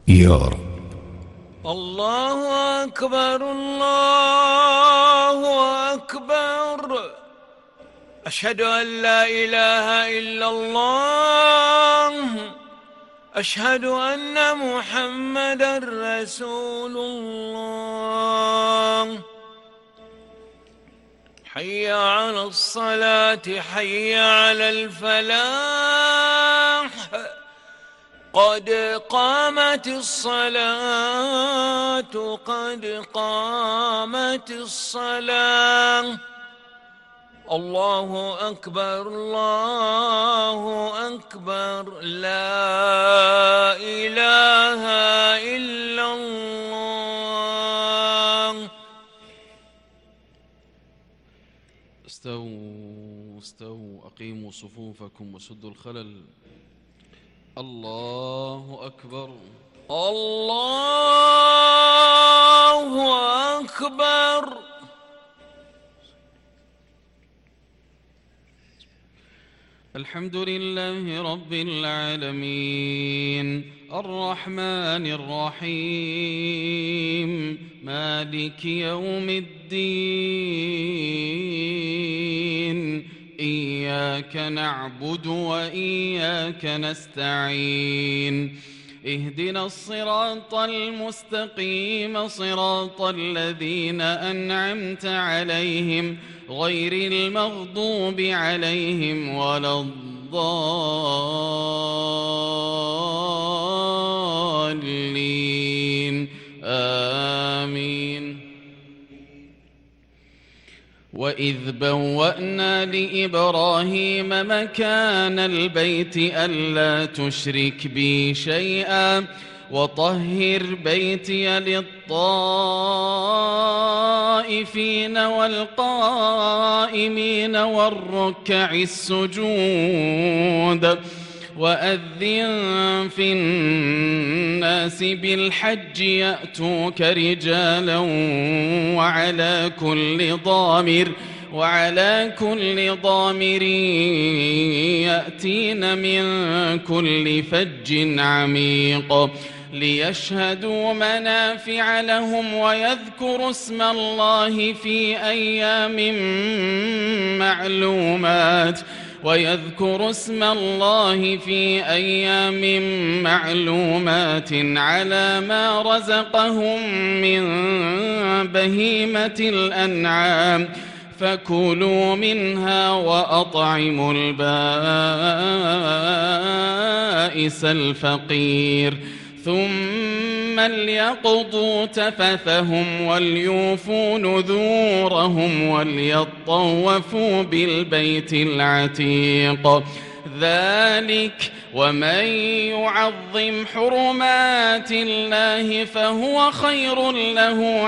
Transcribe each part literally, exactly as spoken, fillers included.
يا رب. الله أكبر الله أكبر. أشهد أن لا إله إلا الله. أشهد أن محمدًا رسول الله. حي على الصلاة حي على الفلاح. قد قامت الصلاة قد قامت الصلاة. الله أكبر الله أكبر. لا إله إلا الله. استووا استووا أقيموا صفوفكم وسدوا الخلل. الله أكبر الله أكبر. الحمد لله رب العالمين الرحمن الرحيم مالك يوم الدين إياك نعبد وإياك نستعين اهدنا الصراط المستقيم صراط الذين أنعمت عليهم غير المغضوب عليهم ولا الضالين آمين. وإذ بوأنا لإبراهيم مكان البيت ألا تشرك بي شيئا وطهر بيتي للطائفين والقائمين والركع السجود وأذن في الناس بالحج يأتوك رجالا وعلى كل ضامر وعلى كل ضامر يأتين من كل فج عميق ليشهدوا منافع لهم ويذكروا اسم الله في أيام معلومات ويذكروا اسم الله في أيام معلومات على ما رزقهم من بهيمة الأنعام فكلوا منها وأطعموا البائس الفقير ثم ليقضوا تفثهم وليوفوا نذورهم وليطوفوا بالبيت العتيق ذلك ومن يعظم حرمات الله فهو خير له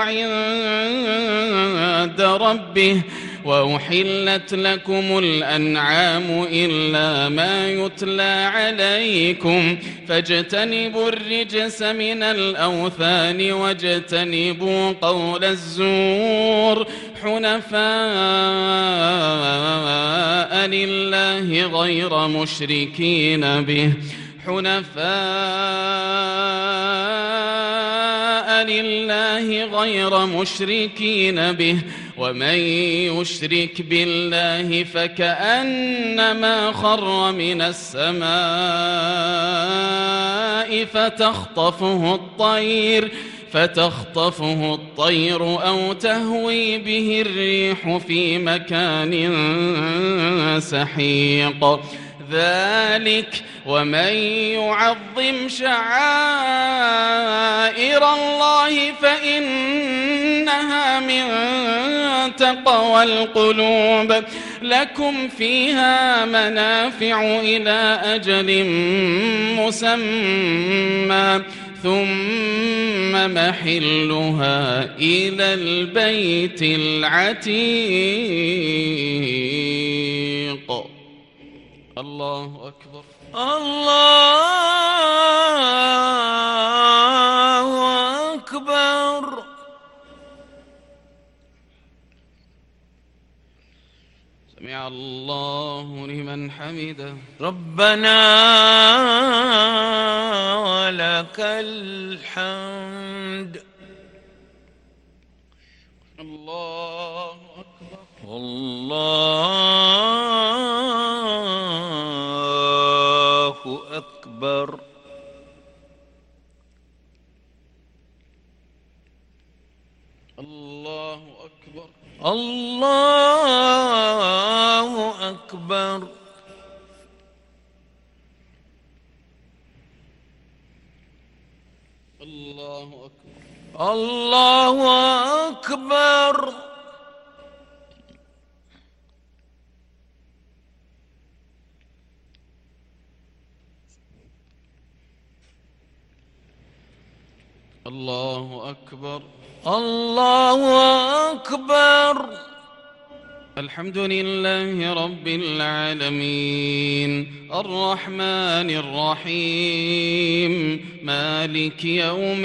عند ربه وأحلت لكم الأنعام إلا ما يتلى عليكم فاجتنبوا الرجس من الأوثان واجتنبوا قول الزور حنفاء لله غير مشركين به حنفاء لله غير مشركين به ومن يشرك بالله فكأنما خر من السماء فتخطفه الطير فتخطفه الطير أو تهوي به الريح في مكان سحيق ذلك ومن يعظم شعائر الله فإنها من تقوى القلوب لكم فيها منافع إلى أجل مسمى ثم محلها إلى البيت العتيق. الله أكبر الله أكبر. سمع الله لمن حمده ربنا ولك الحمد. الحمد. الله أكبر. الله أكبر. الله أكبر. الله أكبر. الله أكبر. الله أكبر. الله أكبر. الله أكبر. الحمد لله رب العالمين الرحمن الرحيم مالك يوم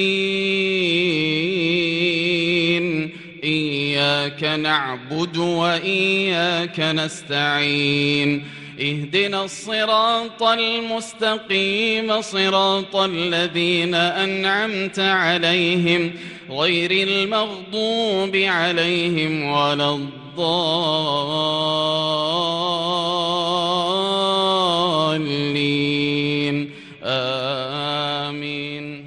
الدين إياك نعبد وإياك نستعين اهدنا الصراط المستقيم صراط الذين أنعمت عليهم غير المغضوب عليهم ولا الضالين آمين.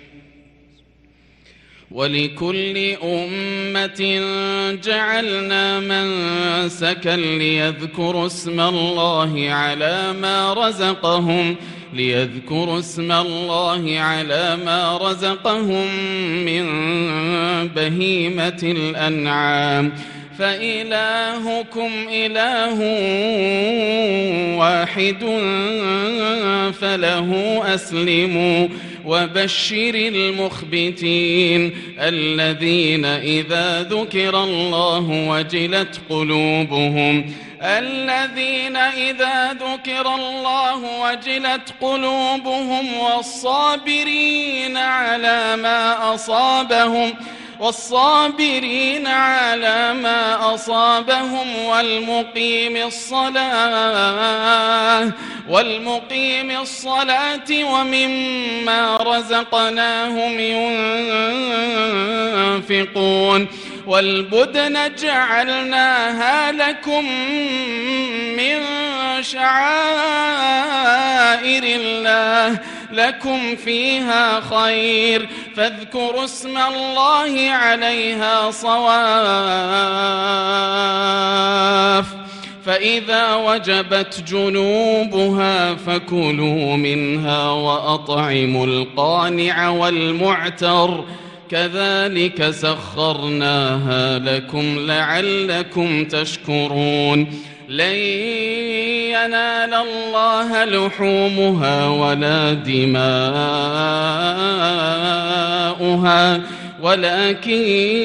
ولكل أمة جعلنا منسكا ليذكروا اسم الله على ما رزقهم ليذكروا اسم الله على ما رزقهم من بهيمة الأنعام فإلهكم إله واحد فله أسلموا وبشر المخبتين الذين إذا ذكر الله وجلت قلوبهم الذين إذا ذكر الله وجلت قلوبهم والصابرين على ما أصابهم والصابرين على ما أصابهم والمقيم الصلاة والمقيم الصلاة ومما رزقناهم ينفقون والبدن جعلناها لكم من شعائر الله لكم فيها خير فاذكروا اسم الله عليها صواف فإذا وجبت جنوبها فكلوا منها وأطعموا القانع والمعتر كذلك سخرناها لكم لعلكم تشكرون لن ينال الله لحومها ولا دماؤها ولكن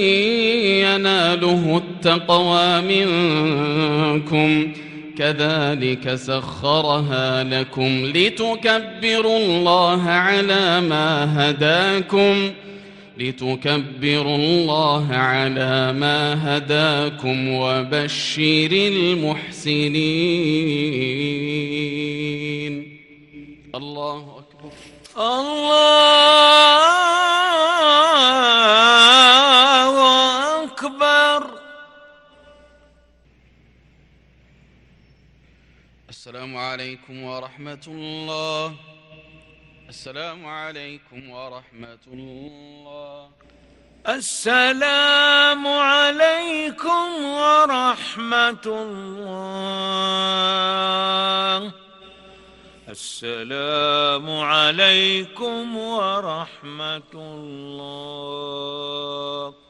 يناله التقوى منكم كذلك سخرها لكم لتكبروا الله على ما هداكم لتكبروا الله على ما هداكم وبشر المحسنين. الله أكبر. الله أكبر. السلام عليكم ورحمة الله. السلام عليكم ورحمة الله. السلام عليكم ورحمة الله. السلام عليكم ورحمة الله.